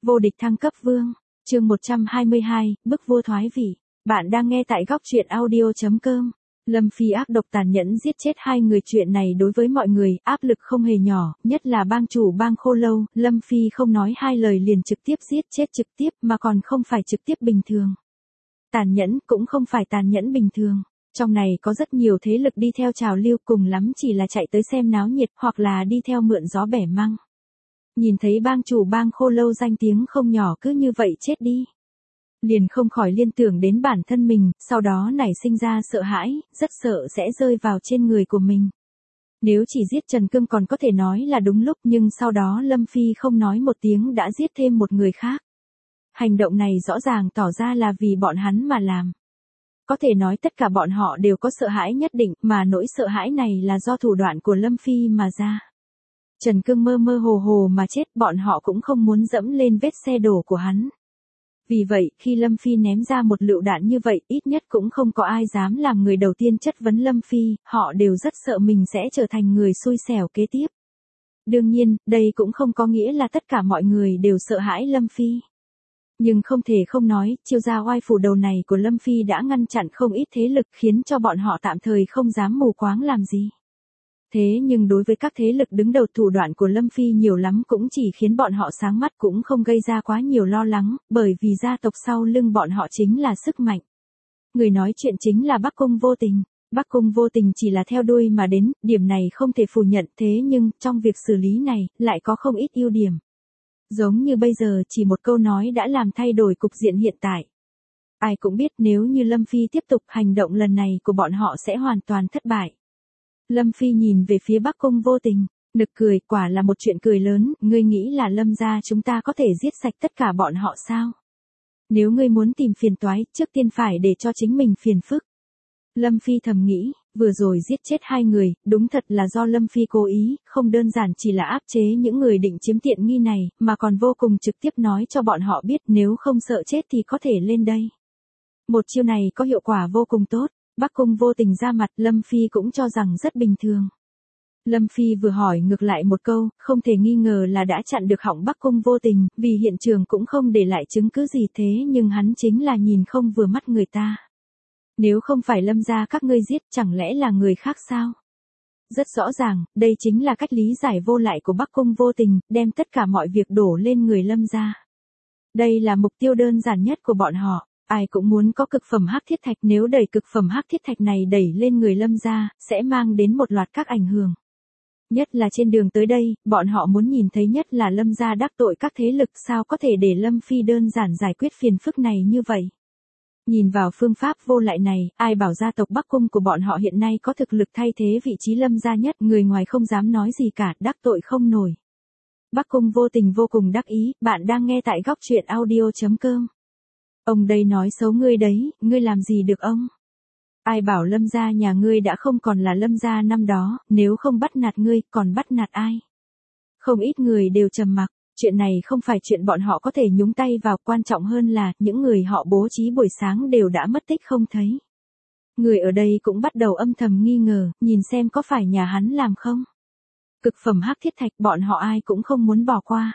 Vô địch thăng cấp vương, chương 122, bức vua thoái vị. Bạn đang nghe tại góc truyện audio.com. Lâm Phi ác độc tàn nhẫn giết chết hai người, chuyện này đối với mọi người áp lực không hề nhỏ, nhất là bang chủ bang Khô Lâu. Lâm Phi không nói hai lời liền trực tiếp giết chết trực tiếp, mà còn không phải trực tiếp bình thường. Tàn nhẫn cũng không phải tàn nhẫn bình thường. Trong này có rất nhiều thế lực đi theo trào lưu, cùng lắm chỉ là chạy tới xem náo nhiệt hoặc là đi theo mượn gió bẻ măng. Nhìn thấy bang chủ bang Khô Lâu danh tiếng không nhỏ cứ như vậy chết đi, liền không khỏi liên tưởng đến bản thân mình, sau đó nảy sinh ra sợ hãi, rất sợ sẽ rơi vào trên người của mình. Nếu chỉ giết Trần Cương còn có thể nói là đúng lúc, nhưng sau đó Lâm Phi không nói một tiếng đã giết thêm một người khác. Hành động này rõ ràng tỏ ra là vì bọn hắn mà làm. Có thể nói tất cả bọn họ đều có sợ hãi nhất định, mà nỗi sợ hãi này là do thủ đoạn của Lâm Phi mà ra. Trần Cương mơ mơ hồ hồ mà chết, bọn họ cũng không muốn dẫm lên vết xe đổ của hắn. Vì vậy, khi Lâm Phi ném ra một lựu đạn như vậy, ít nhất cũng không có ai dám làm người đầu tiên chất vấn Lâm Phi, họ đều rất sợ mình sẽ trở thành người xui xẻo kế tiếp. Đương nhiên, đây cũng không có nghĩa là tất cả mọi người đều sợ hãi Lâm Phi. Nhưng không thể không nói, chiêu gia oai phủ đầu này của Lâm Phi đã ngăn chặn không ít thế lực, khiến cho bọn họ tạm thời không dám mù quáng làm gì. Thế nhưng đối với các thế lực đứng đầu, thủ đoạn của Lâm Phi nhiều lắm cũng chỉ khiến bọn họ sáng mắt, cũng không gây ra quá nhiều lo lắng, bởi vì gia tộc sau lưng bọn họ chính là sức mạnh. Người nói chuyện chính là Bắc Cung Vô Tình. Bắc Cung Vô Tình chỉ là theo đuôi mà đến, điểm này không thể phủ nhận, thế nhưng trong việc xử lý này lại có không ít ưu điểm. Giống như bây giờ chỉ một câu nói đã làm thay đổi cục diện hiện tại. Ai cũng biết nếu như Lâm Phi tiếp tục, hành động lần này của bọn họ sẽ hoàn toàn thất bại. Lâm Phi nhìn về phía Bắc Cung Vô Tình, nực cười, quả là một chuyện cười lớn, ngươi nghĩ là Lâm gia chúng ta có thể giết sạch tất cả bọn họ sao? Nếu ngươi muốn tìm phiền toái, trước tiên phải để cho chính mình phiền phức. Lâm Phi thầm nghĩ, vừa rồi giết chết hai người, đúng thật là do Lâm Phi cố ý, không đơn giản chỉ là áp chế những người định chiếm tiện nghi này, mà còn vô cùng trực tiếp nói cho bọn họ biết nếu không sợ chết thì có thể lên đây. Một chiêu này có hiệu quả vô cùng tốt. Bắc Cung Vô Tình ra mặt, Lâm Phi cũng cho rằng rất bình thường. Lâm Phi vừa hỏi ngược lại một câu, không thể nghi ngờ là đã chặn được họng Bắc Cung Vô Tình, vì hiện trường cũng không để lại chứng cứ gì, thế nhưng hắn chính là nhìn không vừa mắt người ta. Nếu không phải Lâm gia các ngươi giết, chẳng lẽ là người khác sao? Rất rõ ràng, đây chính là cách lý giải vô lại của Bắc Cung Vô Tình, đem tất cả mọi việc đổ lên người Lâm gia. Đây là mục tiêu đơn giản nhất của bọn họ. Ai cũng muốn có cực phẩm hắc thiết thạch, nếu đẩy cực phẩm hắc thiết thạch này đẩy lên người Lâm gia, sẽ mang đến một loạt các ảnh hưởng. Nhất là trên đường tới đây, bọn họ muốn nhìn thấy nhất là Lâm gia đắc tội các thế lực, sao có thể để Lâm Phi đơn giản giải quyết phiền phức này như vậy. Nhìn vào phương pháp vô lại này, ai bảo gia tộc Bắc Cung của bọn họ hiện nay có thực lực thay thế vị trí Lâm gia nhất, người ngoài không dám nói gì cả, đắc tội không nổi. Bắc Cung Vô Tình vô cùng đắc ý, bạn đang nghe tại góc truyện audio.com. Ông đây nói xấu ngươi đấy, ngươi làm gì được ông? Ai bảo Lâm gia nhà ngươi đã không còn là Lâm gia năm đó, nếu không bắt nạt ngươi, còn bắt nạt ai? Không ít người đều trầm mặc, chuyện này không phải chuyện bọn họ có thể nhúng tay vào, quan trọng hơn là, những người họ bố trí buổi sáng đều đã mất tích không thấy. Người ở đây cũng bắt đầu âm thầm nghi ngờ, nhìn xem có phải nhà hắn làm không? Cực phẩm hắc thiết thạch bọn họ ai cũng không muốn bỏ qua.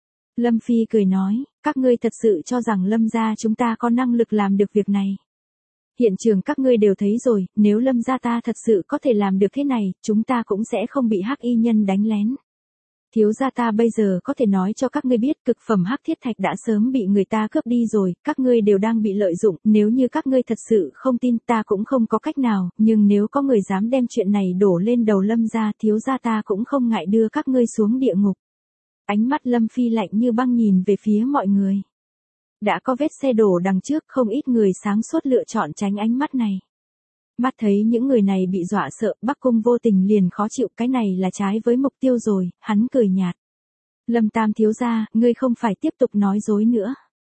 Lâm Phi cười nói, các ngươi thật sự cho rằng Lâm gia chúng ta có năng lực làm được việc này. Hiện trường các ngươi đều thấy rồi, nếu Lâm gia ta thật sự có thể làm được thế này, chúng ta cũng sẽ không bị hắc y nhân đánh lén. Thiếu gia ta bây giờ có thể nói cho các ngươi biết, cực phẩm hắc thiết thạch đã sớm bị người ta cướp đi rồi, các ngươi đều đang bị lợi dụng, nếu như các ngươi thật sự không tin ta cũng không có cách nào, nhưng nếu có người dám đem chuyện này đổ lên đầu Lâm gia, thiếu gia ta cũng không ngại đưa các ngươi xuống địa ngục. Ánh mắt Lâm Phi lạnh như băng nhìn về phía mọi người. Đã có vết xe đổ đằng trước, không ít người sáng suốt lựa chọn tránh ánh mắt này. Mắt thấy những người này bị dọa sợ, Bắc Cung Vô Tình liền khó chịu, cái này là trái với mục tiêu rồi, hắn cười nhạt. Lâm Tam thiếu gia, ngươi không phải tiếp tục nói dối nữa.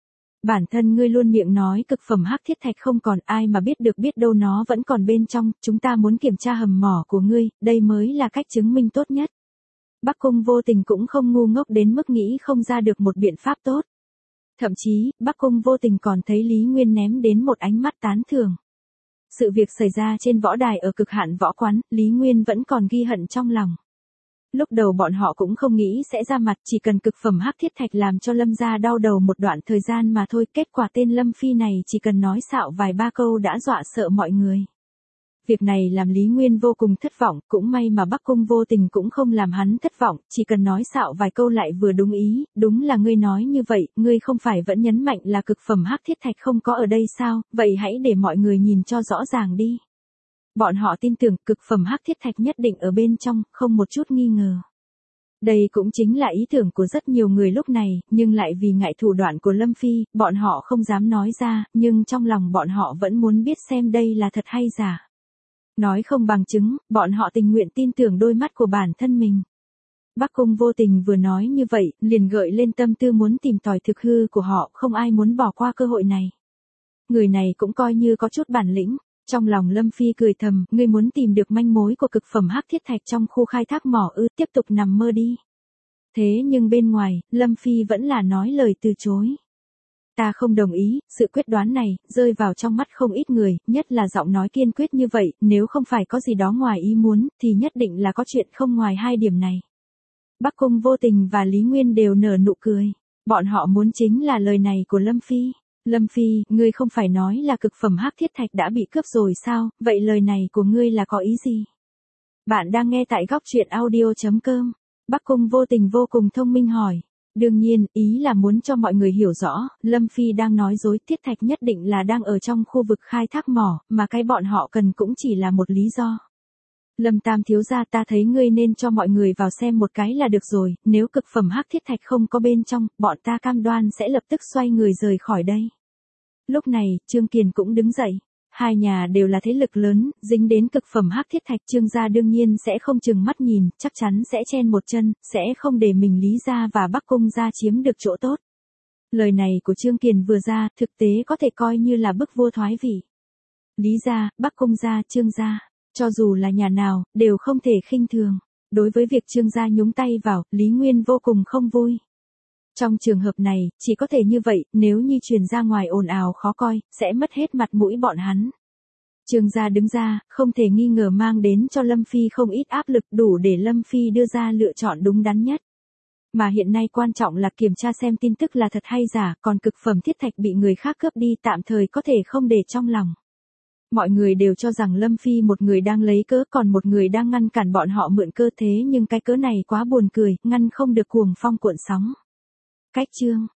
Bản thân ngươi luôn miệng nói cực phẩm hắc thiết thạch không còn, ai mà biết được, biết đâu nó vẫn còn bên trong, chúng ta muốn kiểm tra hầm mỏ của ngươi, đây mới là cách chứng minh tốt nhất. Bắc Cung Vô Tình cũng không ngu ngốc đến mức nghĩ không ra được một biện pháp tốt. Thậm chí, Bắc Cung Vô Tình còn thấy Lý Nguyên ném đến một ánh mắt tán thưởng. Sự việc xảy ra trên võ đài ở Cực Hạn Võ Quán, Lý Nguyên vẫn còn ghi hận trong lòng. Lúc đầu bọn họ cũng không nghĩ sẽ ra mặt, chỉ cần cực phẩm hắc thiết thạch làm cho Lâm gia đau đầu một đoạn thời gian mà thôi. Kết quả tên Lâm Phi này chỉ cần nói xạo vài ba câu đã dọa sợ mọi người. Việc này làm Lý Nguyên vô cùng thất vọng, cũng may mà Bắc Cung vô tình cũng không làm hắn thất vọng, chỉ cần nói xạo vài câu lại vừa đúng ý. Đúng là ngươi nói như vậy, ngươi không phải vẫn nhấn mạnh là cực phẩm hắc thiết thạch không có ở đây sao, vậy hãy để mọi người nhìn cho rõ ràng đi. Bọn họ tin tưởng cực phẩm hắc thiết thạch nhất định ở bên trong, không một chút nghi ngờ. Đây cũng chính là ý tưởng của rất nhiều người lúc này, nhưng lại vì ngại thủ đoạn của Lâm Phi, bọn họ không dám nói ra, nhưng trong lòng bọn họ vẫn muốn biết xem đây là thật hay giả. Nói không bằng chứng, bọn họ tình nguyện tin tưởng đôi mắt của bản thân mình. Bắc Cung vô tình vừa nói như vậy, liền gợi lên tâm tư muốn tìm tòi thực hư của họ, không ai muốn bỏ qua cơ hội này. Người này cũng coi như có chút bản lĩnh. Trong lòng Lâm Phi cười thầm, ngươi muốn tìm được manh mối của cực phẩm hắc thiết thạch trong khu khai thác mỏ ư, tiếp tục nằm mơ đi. Thế nhưng bên ngoài, Lâm Phi vẫn là nói lời từ chối. Ta không đồng ý, sự quyết đoán này, rơi vào trong mắt không ít người, nhất là giọng nói kiên quyết như vậy, nếu không phải có gì đó ngoài ý muốn, thì nhất định là có chuyện không ngoài hai điểm này. Bắc Cung vô tình và Lý Nguyên đều nở nụ cười. Bọn họ muốn chính là lời này của Lâm Phi. Lâm Phi, ngươi không phải nói là cực phẩm hắc thiết thạch đã bị cướp rồi sao, vậy lời này của ngươi là có ý gì? Bạn đang nghe tại góc truyện audio.com. Bắc Cung vô tình vô cùng thông minh hỏi. Đương nhiên, ý là muốn cho mọi người hiểu rõ, Lâm Phi đang nói dối, thiết thạch nhất định là đang ở trong khu vực khai thác mỏ, mà cái bọn họ cần cũng chỉ là một lý do. Lâm Tam thiếu gia, ta thấy ngươi nên cho mọi người vào xem một cái là được rồi, nếu cực phẩm hắc thiết thạch không có bên trong, bọn ta cam đoan sẽ lập tức xoay người rời khỏi đây. Lúc này, Trương Kiền cũng đứng dậy. Hai nhà đều là thế lực lớn, dính đến cực phẩm hắc thiết thạch, Trương gia đương nhiên sẽ không chừng mắt nhìn, chắc chắn sẽ chen một chân, sẽ không để mình Lý gia và Bắc Cung gia chiếm được chỗ tốt. Lời này của Trương Kiền vừa ra, thực tế có thể coi như là bức vua thoái vị. Lý gia, Bắc Cung gia, Trương gia, cho dù là nhà nào, đều không thể khinh thường. Đối với việc Trương gia nhúng tay vào, Lý Nguyên vô cùng không vui. Trong trường hợp này, chỉ có thể như vậy, nếu như truyền ra ngoài ồn ào khó coi, sẽ mất hết mặt mũi bọn hắn. Trương gia đứng ra, không thể nghi ngờ mang đến cho Lâm Phi không ít áp lực, đủ để Lâm Phi đưa ra lựa chọn đúng đắn nhất. Mà hiện nay quan trọng là kiểm tra xem tin tức là thật hay giả, còn cực phẩm thiết thạch bị người khác cướp đi tạm thời có thể không để trong lòng. Mọi người đều cho rằng Lâm Phi một người đang lấy cớ, còn một người đang ngăn cản bọn họ mượn cơ, thế nhưng cái cớ này quá buồn cười, ngăn không được cuồng phong cuộn sóng. Cách chương